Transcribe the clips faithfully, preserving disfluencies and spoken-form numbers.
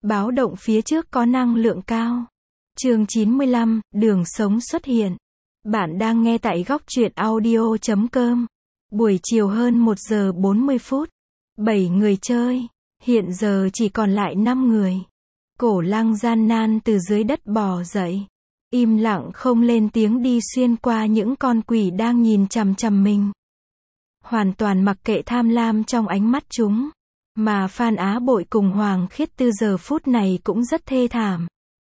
Báo động phía trước có năng lượng cao. Chương chín mươi lăm, đường sống xuất hiện. Bạn đang nghe tại góc truyện audio chấm com. Buổi chiều hơn một giờ bốn mươi phút. bảy người chơi. Hiện giờ chỉ còn lại năm người. Cổ Lăng gian nan từ dưới đất bò dậy. Im lặng không lên tiếng đi xuyên qua những con quỷ đang nhìn chằm chằm mình. Hoàn toàn mặc kệ tham lam trong ánh mắt chúng. Mà Phan Á Bội cùng Hoàng Khiết Tư giờ phút này cũng rất thê thảm.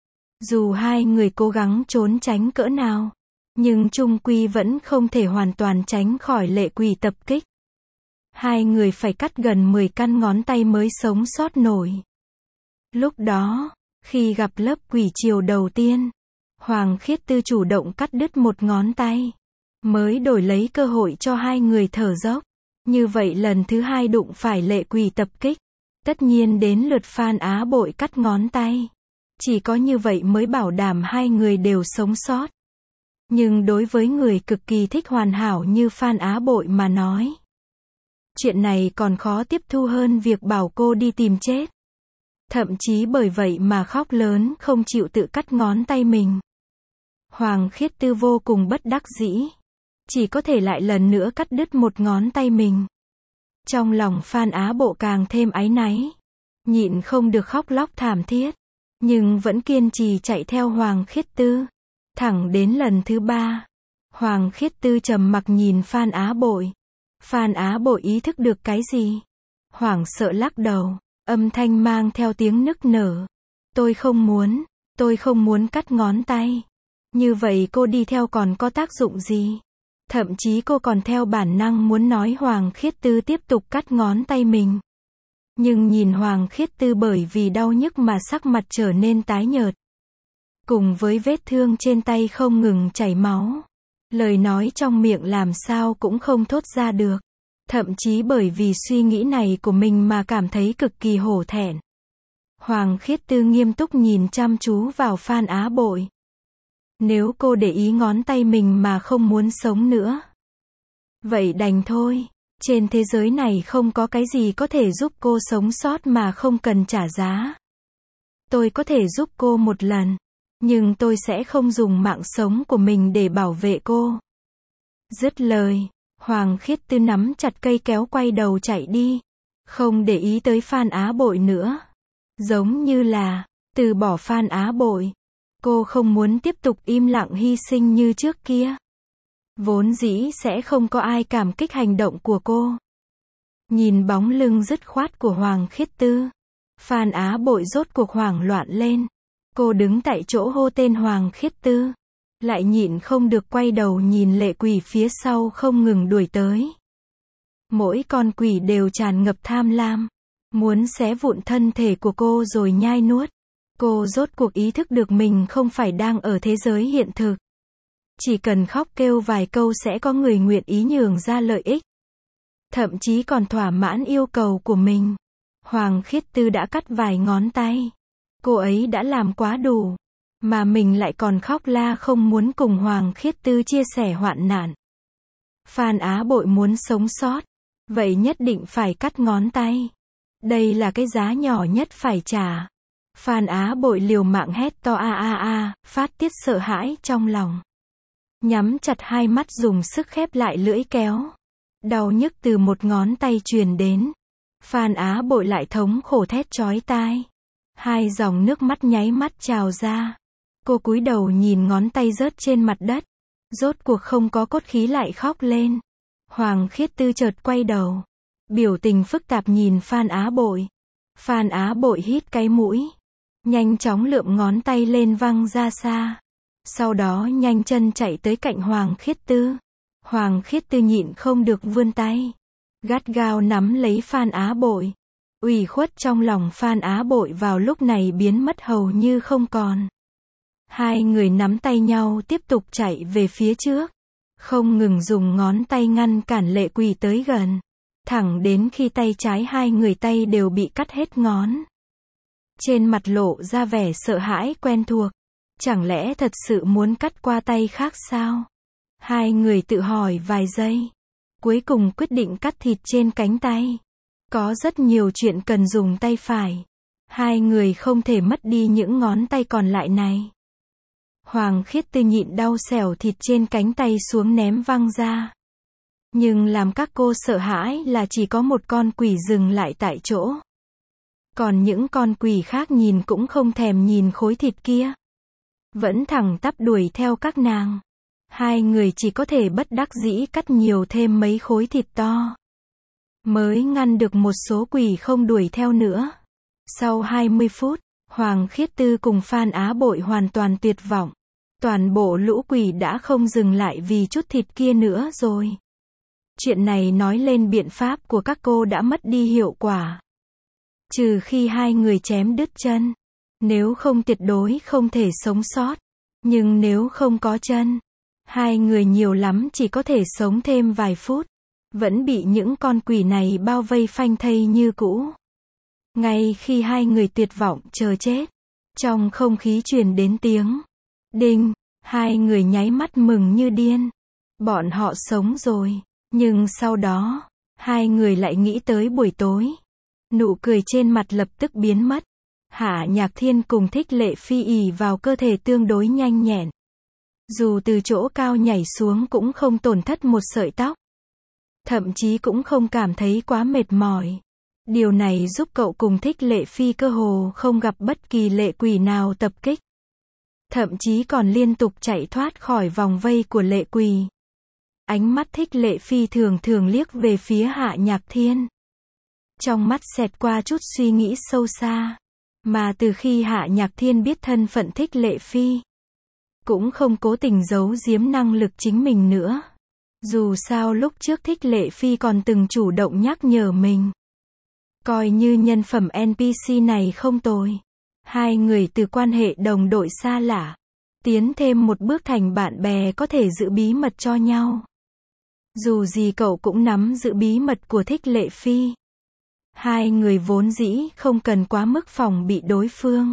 Dù hai người cố gắng trốn tránh cỡ nào, nhưng chung quy vẫn không thể hoàn toàn tránh khỏi lệ quỷ tập kích. Hai người phải cắt gần mười căn ngón tay mới sống sót nổi. Lúc đó, khi gặp lớp quỷ chiều đầu tiên, Hoàng Khiết Tư chủ động cắt đứt một ngón tay, mới đổi lấy cơ hội cho hai người thở dốc. Như vậy lần thứ hai đụng phải lệ quỷ tập kích, tất nhiên đến lượt Phan Á Bội cắt ngón tay. Chỉ có như vậy mới bảo đảm hai người đều sống sót. Nhưng đối với người cực kỳ thích hoàn hảo như Phan Á Bội mà nói, chuyện này còn khó tiếp thu hơn việc bảo cô đi tìm chết. Thậm chí bởi vậy mà khóc lớn không chịu tự cắt ngón tay mình. Hoàng Khiết Tư vô cùng bất đắc dĩ. Chỉ có thể lại lần nữa cắt đứt một ngón tay mình. Trong lòng Phan Á Bộ càng thêm áy náy. Nhịn không được khóc lóc thảm thiết. Nhưng vẫn kiên trì chạy theo Hoàng Khiết Tư. Thẳng đến lần thứ ba. Hoàng Khiết Tư trầm mặc nhìn Phan Á Bội. Phan Á Bội ý thức được cái gì? Hoảng sợ lắc đầu. Âm thanh mang theo tiếng nức nở. Tôi không muốn. Tôi không muốn cắt ngón tay. Như vậy cô đi theo còn có tác dụng gì? Thậm chí cô còn theo bản năng muốn nói Hoàng Khiết Tư tiếp tục cắt ngón tay mình. Nhưng nhìn Hoàng Khiết Tư bởi vì đau nhức mà sắc mặt trở nên tái nhợt. Cùng với vết thương trên tay không ngừng chảy máu. Lời nói trong miệng làm sao cũng không thốt ra được. Thậm chí bởi vì suy nghĩ này của mình mà cảm thấy cực kỳ hổ thẹn. Hoàng Khiết Tư nghiêm túc nhìn chăm chú vào Phan Á Bội. Nếu cô để ý ngón tay mình mà không muốn sống nữa, vậy đành thôi. Trên thế giới này không có cái gì có thể giúp cô sống sót mà không cần trả giá. Tôi có thể giúp cô một lần, nhưng tôi sẽ không dùng mạng sống của mình để bảo vệ cô. Dứt lời, Hoàng Khiết Tư nắm chặt cây kéo quay đầu chạy đi, không để ý tới Phan Á Bội nữa. Giống như là từ bỏ Phan Á Bội. Cô không muốn tiếp tục im lặng hy sinh như trước kia. Vốn dĩ sẽ không có ai cảm kích hành động của cô. Nhìn bóng lưng dứt khoát của Hoàng Khiết Tư, Phan Á Bội rốt cuộc hoảng loạn lên. Cô đứng tại chỗ hô tên Hoàng Khiết Tư. Lại nhịn không được quay đầu nhìn lệ quỷ phía sau không ngừng đuổi tới. Mỗi con quỷ đều tràn ngập tham lam. Muốn xé vụn thân thể của cô rồi nhai nuốt. Cô rốt cuộc ý thức được mình không phải đang ở thế giới hiện thực. Chỉ cần khóc kêu vài câu sẽ có người nguyện ý nhường ra lợi ích. Thậm chí còn thỏa mãn yêu cầu của mình. Hoàng Khiết Tư đã cắt vài ngón tay. Cô ấy đã làm quá đủ. Mà mình lại còn khóc la không muốn cùng Hoàng Khiết Tư chia sẻ hoạn nạn. Phan Á Bội muốn sống sót. Vậy nhất định phải cắt ngón tay. Đây là cái giá nhỏ nhất phải trả. Phan Á Bội liều mạng hét to a a a, phát tiết sợ hãi trong lòng. Nhắm chặt hai mắt dùng sức khép lại lưỡi kéo. Đau nhức từ một ngón tay truyền đến. Phan Á Bội lại thống khổ thét chói tai. Hai dòng nước mắt nháy mắt trào ra. Cô cúi đầu nhìn ngón tay rớt trên mặt đất. Rốt cuộc không có cốt khí lại khóc lên. Hoàng Khiết Tư chợt quay đầu. Biểu tình phức tạp nhìn Phan Á Bội. Phan Á Bội hít cái mũi. Nhanh chóng lượm ngón tay lên văng ra xa. Sau đó nhanh chân chạy tới cạnh Hoàng Khiết Tư. Hoàng Khiết Tư nhịn không được vươn tay. Gắt gao nắm lấy Phan Á Bội. Ủy khuất trong lòng Phan Á Bội vào lúc này biến mất hầu như không còn. Hai người nắm tay nhau tiếp tục chạy về phía trước. Không ngừng dùng ngón tay ngăn cản lệ quỷ tới gần. Thẳng đến khi tay trái hai người tay đều bị cắt hết ngón. Trên mặt lộ ra vẻ sợ hãi quen thuộc. Chẳng lẽ thật sự muốn cắt qua tay khác sao? Hai người tự hỏi vài giây. Cuối cùng quyết định cắt thịt trên cánh tay. Có rất nhiều chuyện cần dùng tay phải. Hai người không thể mất đi những ngón tay còn lại này. Hoàng Khiết Tư nhịn đau xẻo thịt trên cánh tay xuống ném văng ra. Nhưng làm các cô sợ hãi là chỉ có một con quỷ dừng lại tại chỗ. Còn những con quỷ khác nhìn cũng không thèm nhìn khối thịt kia. Vẫn thẳng tắp đuổi theo các nàng. Hai người chỉ có thể bất đắc dĩ cắt nhiều thêm mấy khối thịt to. Mới ngăn được một số quỷ không đuổi theo nữa. Sau hai mươi phút, Hoàng Khiết Tư cùng Phan Á Bội hoàn toàn tuyệt vọng. Toàn bộ lũ quỷ đã không dừng lại vì chút thịt kia nữa rồi. Chuyện này nói lên biện pháp của các cô đã mất đi hiệu quả. Trừ khi hai người chém đứt chân. Nếu không tuyệt đối không thể sống sót. Nhưng nếu không có chân, hai người nhiều lắm chỉ có thể sống thêm vài phút. Vẫn bị những con quỷ này bao vây phanh thây như cũ. Ngay khi hai người tuyệt vọng chờ chết, trong không khí truyền đến tiếng đinh, hai người nháy mắt mừng như điên. Bọn họ sống rồi. Nhưng sau đó, hai người lại nghĩ tới buổi tối. Nụ cười trên mặt lập tức biến mất. Hạ Nhạc Thiên cùng Thích Lệ Phi ỷ vào cơ thể tương đối nhanh nhẹn. Dù từ chỗ cao nhảy xuống cũng không tổn thất một sợi tóc. Thậm chí cũng không cảm thấy quá mệt mỏi. Điều này giúp cậu cùng Thích Lệ Phi cơ hồ không gặp bất kỳ lệ quỷ nào tập kích. Thậm chí còn liên tục chạy thoát khỏi vòng vây của lệ quỷ. Ánh mắt Thích Lệ Phi thường thường liếc về phía Hạ Nhạc Thiên. Trong mắt xẹt qua chút suy nghĩ sâu xa. Mà từ khi Hạ Nhạc Thiên biết thân phận Thích Lệ Phi, cũng không cố tình giấu giếm năng lực chính mình nữa. Dù sao lúc trước Thích Lệ Phi còn từng chủ động nhắc nhở mình. Coi như nhân phẩm en pê xê này không tồi. Hai người từ quan hệ đồng đội xa lạ, tiến thêm một bước thành bạn bè có thể giữ bí mật cho nhau. Dù gì cậu cũng nắm giữ bí mật của Thích Lệ Phi. Hai người vốn dĩ không cần quá mức phòng bị đối phương.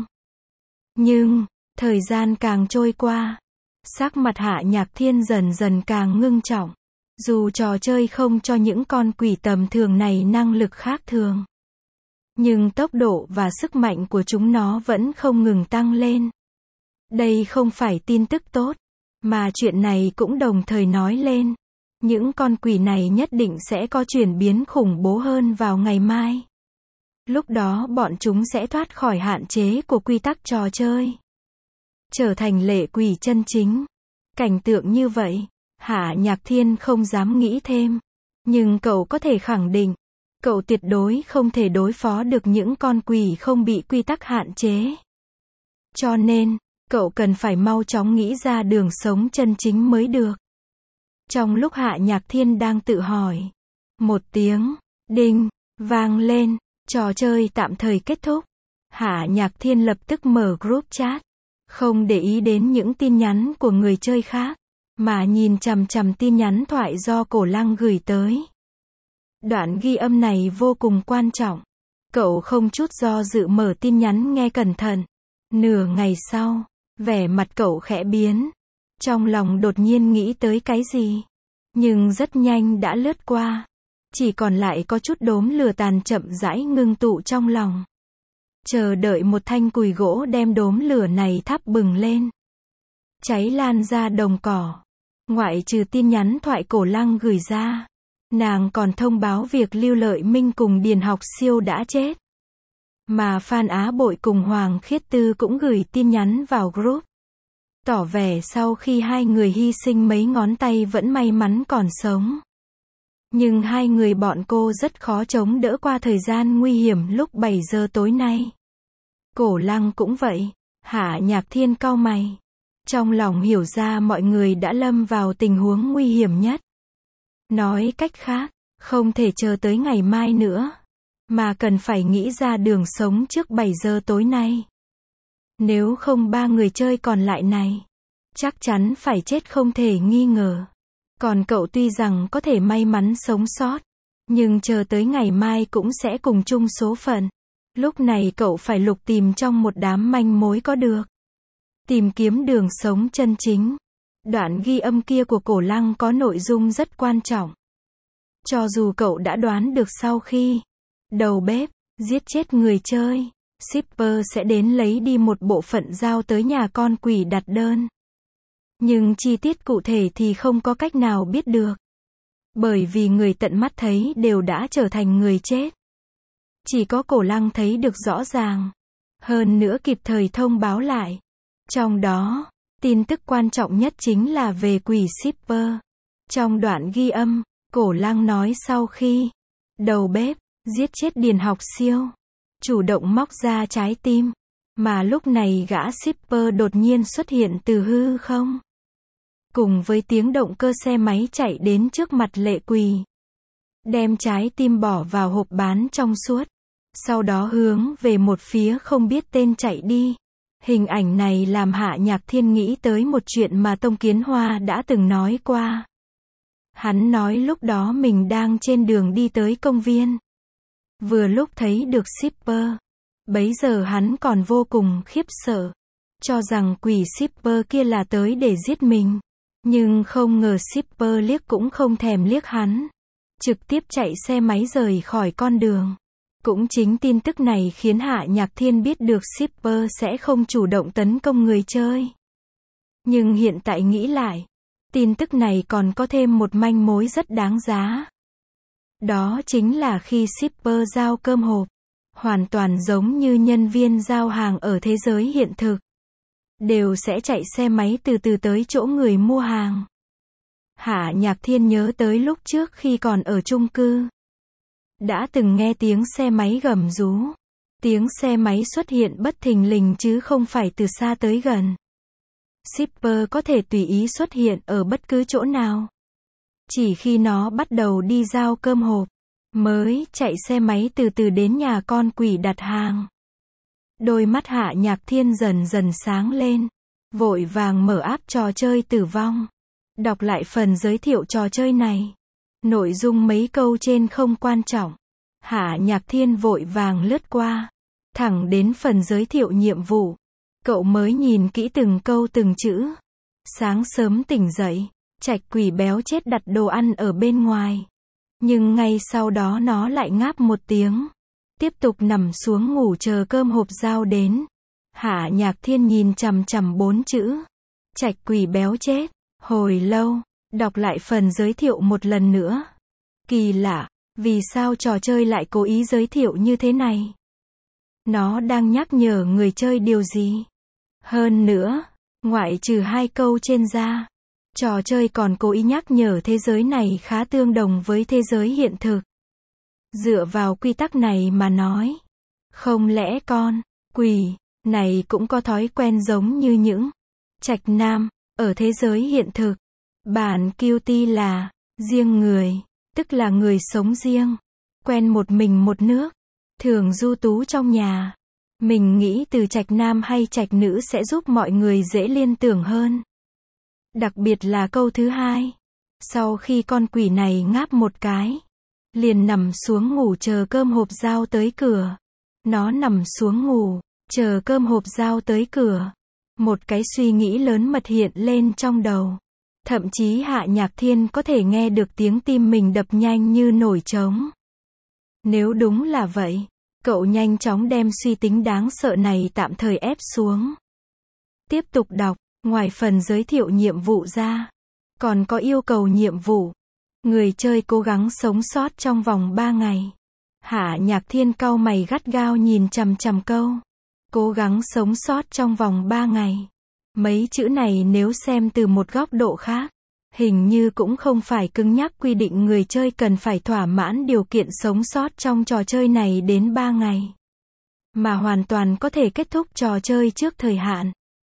Nhưng, thời gian càng trôi qua, sắc mặt Hạ Nhạc Thiên dần dần càng ngưng trọng. Dù trò chơi không cho những con quỷ tầm thường này năng lực khác thường, nhưng tốc độ và sức mạnh của chúng nó vẫn không ngừng tăng lên. Đây không phải tin tức tốt, mà chuyện này cũng đồng thời nói lên. Những con quỷ này nhất định sẽ có chuyển biến khủng bố hơn vào ngày mai. Lúc đó bọn chúng sẽ thoát khỏi hạn chế của quy tắc trò chơi, trở thành lệ quỷ chân chính. Cảnh tượng như vậy, Hạ Nhạc Thiên không dám nghĩ thêm. Nhưng cậu có thể khẳng định, cậu tuyệt đối không thể đối phó được những con quỷ không bị quy tắc hạn chế. Cho nên, cậu cần phải mau chóng nghĩ ra đường sống chân chính mới được. Trong lúc Hạ Nhạc Thiên đang tự hỏi, một tiếng đinh vang lên, trò chơi tạm thời kết thúc. Hạ Nhạc Thiên lập tức mở group chat, không để ý đến những tin nhắn của người chơi khác, mà nhìn chằm chằm tin nhắn thoại do Cổ Lăng gửi tới. Đoạn ghi âm này vô cùng quan trọng. Cậu không chút do dự mở tin nhắn nghe cẩn thận. Nửa ngày sau, vẻ mặt cậu khẽ biến. Trong lòng đột nhiên nghĩ tới cái gì. Nhưng rất nhanh đã lướt qua. Chỉ còn lại có chút đốm lửa tàn chậm rãi ngưng tụ trong lòng. Chờ đợi một thanh cùi gỗ đem đốm lửa này thắp bừng lên. Cháy lan ra đồng cỏ. Ngoại trừ tin nhắn thoại Cổ Lăng gửi ra, nàng còn thông báo việc Lưu Lợi Minh cùng Điền Học Siêu đã chết. Mà Phan Á Bội cùng Hoàng Khiết Tư cũng gửi tin nhắn vào group, tỏ vẻ sau khi hai người hy sinh mấy ngón tay vẫn may mắn còn sống. Nhưng hai người bọn cô rất khó chống đỡ qua thời gian nguy hiểm lúc bảy giờ tối nay. Cổ Lăng cũng vậy. Hạ Nhạc Thiên cau mày. Trong lòng hiểu ra mọi người đã lâm vào tình huống nguy hiểm nhất. Nói cách khác, không thể chờ tới ngày mai nữa, mà cần phải nghĩ ra đường sống trước bảy giờ tối nay. Nếu không ba người chơi còn lại này, chắc chắn phải chết không thể nghi ngờ. Còn cậu tuy rằng có thể may mắn sống sót, nhưng chờ tới ngày mai cũng sẽ cùng chung số phận. Lúc này cậu phải lục tìm trong một đám manh mối có được. Tìm kiếm đường sống chân chính. Đoạn ghi âm kia của Cổ Lăng có nội dung rất quan trọng. Cho dù cậu đã đoán được sau khi đầu bếp giết chết người chơi, shipper sẽ đến lấy đi một bộ phận giao tới nhà con quỷ đặt đơn. Nhưng chi tiết cụ thể thì không có cách nào biết được. Bởi vì người tận mắt thấy đều đã trở thành người chết. Chỉ có Cổ Lăng thấy được rõ ràng. Hơn nữa kịp thời thông báo lại. Trong đó, tin tức quan trọng nhất chính là về quỷ shipper. Trong đoạn ghi âm, Cổ Lăng nói sau khi đầu bếp giết chết Điền Học Siêu, chủ động móc ra trái tim, mà lúc này gã shipper đột nhiên xuất hiện từ hư không. Cùng với tiếng động cơ xe máy chạy đến trước mặt Lệ Quỳ, đem trái tim bỏ vào hộp bán trong suốt, sau đó hướng về một phía không biết tên chạy đi. Hình ảnh này làm Hạ Nhạc Thiên nghĩ tới một chuyện mà Tông Kiến Hoa đã từng nói qua. Hắn nói lúc đó mình đang trên đường đi tới công viên. Vừa lúc thấy được shipper. Bấy giờ hắn còn vô cùng khiếp sợ. Cho rằng quỷ shipper kia là tới để giết mình. Nhưng không ngờ shipper liếc cũng không thèm liếc hắn. Trực tiếp chạy xe máy rời khỏi con đường. Cũng chính tin tức này khiến Hạ Nhạc Thiên biết được shipper sẽ không chủ động tấn công người chơi. Nhưng hiện tại nghĩ lại, tin tức này còn có thêm một manh mối rất đáng giá. Đó chính là khi shipper giao cơm hộp, hoàn toàn giống như nhân viên giao hàng ở thế giới hiện thực. Đều sẽ chạy xe máy từ từ tới chỗ người mua hàng. Hạ Nhạc Thiên nhớ tới lúc trước khi còn ở chung cư. Đã từng nghe tiếng xe máy gầm rú. Tiếng xe máy xuất hiện bất thình lình chứ không phải từ xa tới gần. Shipper có thể tùy ý xuất hiện ở bất cứ chỗ nào. Chỉ khi nó bắt đầu đi giao cơm hộp, mới chạy xe máy từ từ đến nhà con quỷ đặt hàng. Đôi mắt Hạ Nhạc Thiên dần dần sáng lên. Vội vàng mở app trò chơi tử vong. Đọc lại phần giới thiệu trò chơi này. Nội dung mấy câu trên không quan trọng. Hạ Nhạc Thiên vội vàng lướt qua. Thẳng đến phần giới thiệu nhiệm vụ. Cậu mới nhìn kỹ từng câu từng chữ. Sáng sớm tỉnh dậy, trạch quỷ béo chết đặt đồ ăn ở bên ngoài. Nhưng ngay sau đó nó lại ngáp một tiếng. Tiếp tục nằm xuống ngủ chờ cơm hộp giao đến. Hạ Nhạc Thiên nhìn chằm chằm bốn chữ. Trạch quỷ béo chết. Hồi lâu, đọc lại phần giới thiệu một lần nữa. Kỳ lạ, vì sao trò chơi lại cố ý giới thiệu như thế này? Nó đang nhắc nhở người chơi điều gì? Hơn nữa, ngoại trừ hai câu trên ra, trò chơi còn cố ý nhắc nhở thế giới này khá tương đồng với thế giới hiện thực. Dựa vào quy tắc này mà nói, không lẽ con quỷ này cũng có thói quen giống như những trạch nam ở thế giới hiện thực? Bản Cutie là riêng người, tức là người sống riêng, quen một mình một nước, thường du tú trong nhà. Mình nghĩ từ trạch nam hay trạch nữ sẽ giúp mọi người dễ liên tưởng hơn. Đặc biệt là câu thứ hai. Sau khi con quỷ này ngáp một cái, liền nằm xuống ngủ chờ cơm hộp giao tới cửa. Nó nằm xuống ngủ, chờ cơm hộp giao tới cửa. Một cái suy nghĩ lớn mật hiện lên trong đầu. Thậm chí Hạ Nhạc Thiên có thể nghe được tiếng tim mình đập nhanh như nổi trống. Nếu đúng là vậy, cậu nhanh chóng đem suy tính đáng sợ này tạm thời ép xuống. Tiếp tục đọc, ngoài phần giới thiệu nhiệm vụ ra, còn có yêu cầu nhiệm vụ. Người chơi cố gắng sống sót trong vòng ba ngày. Hạ Nhạc Thiên cau mày gắt gao nhìn chằm chằm câu. Cố gắng sống sót trong vòng ba ngày. Mấy chữ này nếu xem từ một góc độ khác, hình như cũng không phải cứng nhắc quy định người chơi cần phải thỏa mãn điều kiện sống sót trong trò chơi này đến ba ngày. Mà hoàn toàn có thể kết thúc trò chơi trước thời hạn.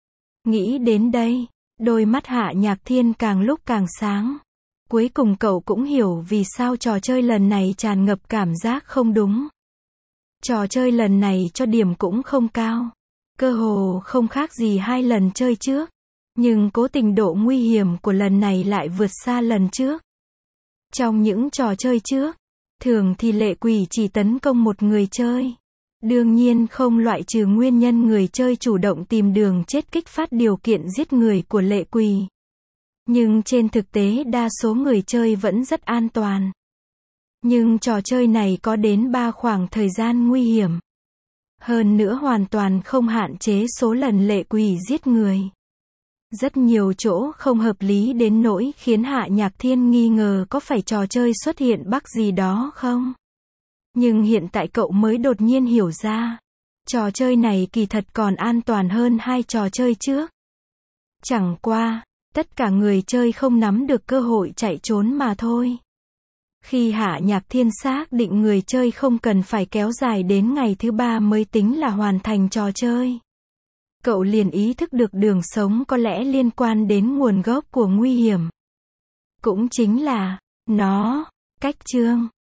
Nghĩ đến đây, đôi mắt Hạ Nhạc Thiên càng lúc càng sáng. Cuối cùng cậu cũng hiểu vì sao trò chơi lần này tràn ngập cảm giác không đúng. Trò chơi lần này cho điểm cũng không cao. Cơ hồ không khác gì hai lần chơi trước. Nhưng cố tình độ nguy hiểm của lần này lại vượt xa lần trước. Trong những trò chơi trước, thường thì lệ quỷ chỉ tấn công một người chơi. Đương nhiên không loại trừ nguyên nhân người chơi chủ động tìm đường chết kích phát điều kiện giết người của lệ quỷ. Nhưng trên thực tế đa số người chơi vẫn rất an toàn. Nhưng trò chơi này có đến ba khoảng thời gian nguy hiểm. Hơn nữa hoàn toàn không hạn chế số lần lệ quỷ giết người. Rất nhiều chỗ không hợp lý đến nỗi khiến Hạ Nhạc Thiên nghi ngờ có phải trò chơi xuất hiện bug gì đó không. Nhưng hiện tại cậu mới đột nhiên hiểu ra. Trò chơi này kỳ thật còn an toàn hơn hai trò chơi trước. Chẳng qua, tất cả người chơi không nắm được cơ hội chạy trốn mà thôi. Khi Hạ Nhạc Thiên xác định người chơi không cần phải kéo dài đến ngày thứ ba mới tính là hoàn thành trò chơi. Cậu liền ý thức được đường sống có lẽ liên quan đến nguồn gốc của nguy hiểm. Cũng chính là, nó, cách chương.